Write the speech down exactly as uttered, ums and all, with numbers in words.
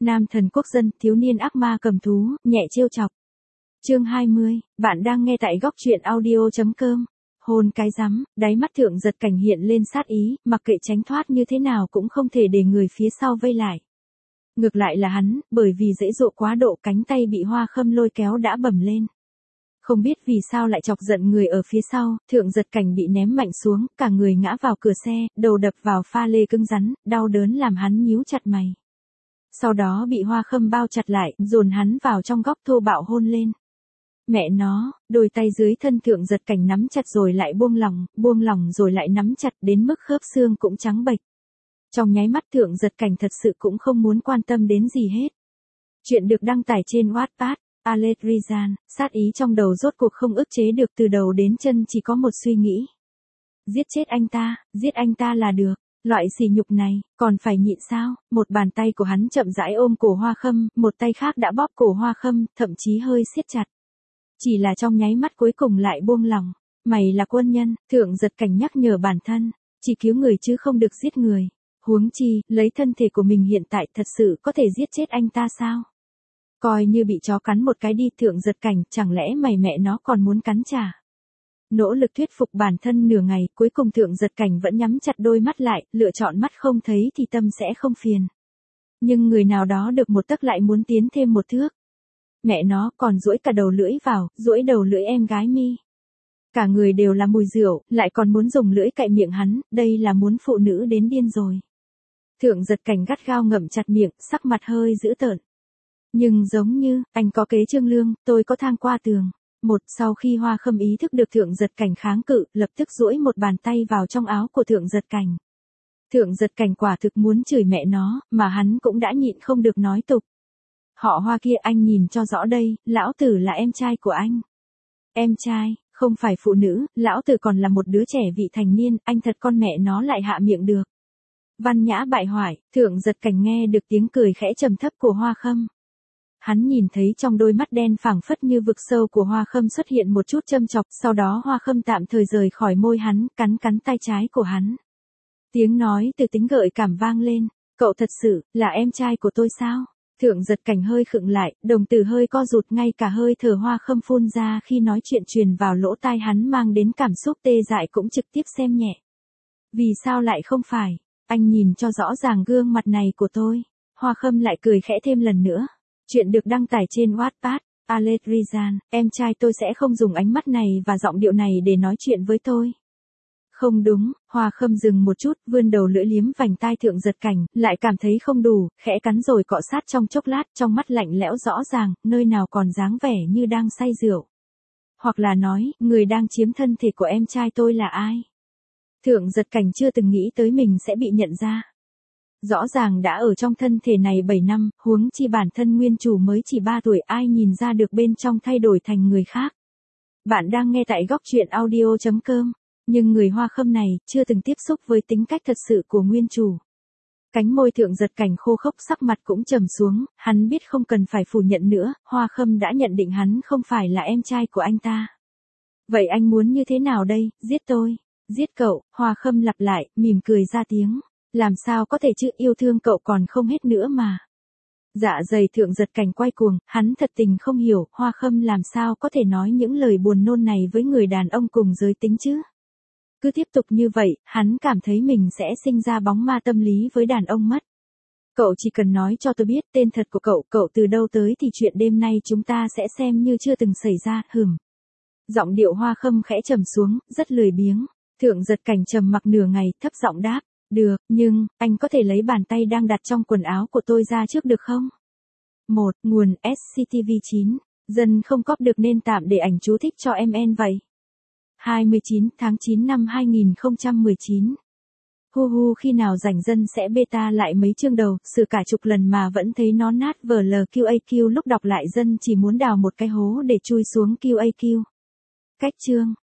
Nam thần quốc dân, thiếu niên ác ma cầm thú, nhẹ trêu chọc. Chương hai mươi, bạn đang nghe tại góc truyện audio chấm com. Hôn cái rắm, đáy mắt Thượng Giật Cảnh hiện lên sát ý, mặc kệ tránh thoát như thế nào cũng không thể để người phía sau vây lại. Ngược lại là hắn, bởi vì dễ dụ quá độ cánh tay bị Hoa Khâm lôi kéo đã bầm lên. Không biết vì sao lại chọc giận người ở phía sau, Thượng Giật Cảnh bị ném mạnh xuống, cả người ngã vào cửa xe, đầu đập vào pha lê cứng rắn, đau đớn làm hắn nhíu chặt mày. Sau đó bị Hoa Khâm bao chặt lại, dồn hắn vào trong góc thô bạo hôn lên. Mẹ nó, đôi tay dưới thân Thượng Giật Cảnh nắm chặt rồi lại buông lỏng, buông lỏng rồi lại nắm chặt đến mức khớp xương cũng trắng bệch. Trong nháy mắt Thượng Giật Cảnh thật sự cũng không muốn quan tâm đến gì hết. Chuyện được đăng tải trên Wattpad. Alex Rizan, sát ý trong đầu rốt cuộc không ức chế được, từ đầu đến chân chỉ có một suy nghĩ. Giết chết anh ta, giết anh ta là được. Loại sỉ nhục này, còn phải nhịn sao? Một bàn tay của hắn chậm rãi ôm cổ Hoa Khâm, một tay khác đã bóp cổ Hoa Khâm, thậm chí hơi siết chặt. Chỉ là trong nháy mắt cuối cùng lại buông lỏng. Mày là quân nhân, Thượng Giật Cảnh nhắc nhở bản thân, chỉ cứu người chứ không được giết người. Huống chi, lấy thân thể của mình hiện tại thật sự có thể giết chết anh ta sao? Coi như bị chó cắn một cái đi, Thượng Giật Cảnh, chẳng lẽ mày mẹ nó còn muốn cắn trả? Nỗ lực thuyết phục bản thân nửa ngày, cuối cùng Thượng Giật Cảnh vẫn nhắm chặt đôi mắt lại, lựa chọn mắt không thấy thì tâm sẽ không phiền. Nhưng người nào đó được một tấc lại muốn tiến thêm một thước. Mẹ nó còn duỗi cả đầu lưỡi vào, duỗi đầu lưỡi em gái mi. Cả người đều là mùi rượu, lại còn muốn dùng lưỡi cạy miệng hắn, đây là muốn phụ nữ đến điên rồi. Thượng Giật Cảnh gắt gao ngậm chặt miệng, sắc mặt hơi dữ tợn. Nhưng giống như, anh có kế Trương Lương, tôi có thang qua tường. Một, sau khi Hoa Khâm ý thức được Thượng Giật Cảnh kháng cự, lập tức duỗi một bàn tay vào trong áo của Thượng Giật Cảnh. Thượng Giật Cảnh quả thực muốn chửi mẹ nó, mà hắn cũng đã nhịn không được nói tục. Họ Hoa kia, anh nhìn cho rõ đây, lão tử là em trai của anh. Em trai, không phải phụ nữ, lão tử còn là một đứa trẻ vị thành niên, anh thật con mẹ nó lại hạ miệng được. Văn nhã bại hoại, Thượng Giật Cảnh nghe được tiếng cười khẽ trầm thấp của Hoa Khâm. Hắn nhìn thấy trong đôi mắt đen phảng phất như vực sâu của Hoa Khâm xuất hiện một chút châm chọc, sau đó Hoa Khâm tạm thời rời khỏi môi hắn, cắn cắn tay trái của hắn. Tiếng nói từ tính gợi cảm vang lên, cậu thật sự, là em trai của tôi sao? Thượng Giật Cảnh hơi khựng lại, đồng tử hơi co rụt, ngay cả hơi thở Hoa Khâm phun ra khi nói chuyện truyền vào lỗ tai hắn mang đến cảm xúc tê dại cũng trực tiếp xem nhẹ. Vì sao lại không phải? Anh nhìn cho rõ ràng gương mặt này của tôi. Hoa Khâm lại cười khẽ thêm lần nữa. Chuyện được đăng tải trên Wattpad. Alex Rizan, em trai tôi sẽ không dùng ánh mắt này và giọng điệu này để nói chuyện với tôi. Không đúng, Hoa Khâm dừng một chút, vươn đầu lưỡi liếm vành tai Thượng Giật Cảnh, lại cảm thấy không đủ, khẽ cắn rồi cọ sát trong chốc lát, trong mắt lạnh lẽo rõ ràng, nơi nào còn dáng vẻ như đang say rượu. Hoặc là nói, người đang chiếm thân thể của em trai tôi là ai? Thượng Giật Cảnh chưa từng nghĩ tới mình sẽ bị nhận ra. Rõ ràng đã ở trong thân thể này bảy năm, huống chi bản thân nguyên chủ mới chỉ ba tuổi, ai nhìn ra được bên trong thay đổi thành người khác. Bạn đang nghe tại góc truyện audio chấm com. Nhưng người Hoa Khâm này, chưa từng tiếp xúc với tính cách thật sự của nguyên chủ. Cánh môi Thượng Giật Cảnh khô khốc, sắc mặt cũng trầm xuống, hắn biết không cần phải phủ nhận nữa, Hoa Khâm đã nhận định hắn không phải là em trai của anh ta. Vậy anh muốn như thế nào đây, giết tôi, giết cậu, Hoa Khâm lặp lại, mỉm cười ra tiếng. Làm sao có thể chứ, yêu thương cậu còn không hết nữa mà. Dạ dày Thượng Giật Cảnh quay cuồng, hắn thật tình không hiểu, Hoa Khâm làm sao có thể nói những lời buồn nôn này với người đàn ông cùng giới tính chứ. Cứ tiếp tục như vậy, hắn cảm thấy mình sẽ sinh ra bóng ma tâm lý với đàn ông mất. Cậu chỉ cần nói cho tôi biết tên thật của cậu, cậu từ đâu tới thì chuyện đêm nay chúng ta sẽ xem như chưa từng xảy ra, hừm. Giọng điệu Hoa Khâm khẽ trầm xuống, rất lười biếng. Thượng Giật Cảnh trầm mặc nửa ngày, thấp giọng đáp. Được, nhưng, anh có thể lấy bàn tay đang đặt trong quần áo của tôi ra trước được không? một. Nguồn ét xê tê vê chín. Dân không cóp được nên tạm để ảnh chú thích cho em en vậy. hai mươi chín tháng chín năm hai nghìn không trăm mười chín. Hu hu, khi nào rảnh dân sẽ beta lại mấy chương đầu, sự cả chục lần mà vẫn thấy nó nát vờ lờ quy a quy, lúc đọc lại dân chỉ muốn đào một cái hố để chui xuống quy a quy. Cách chương.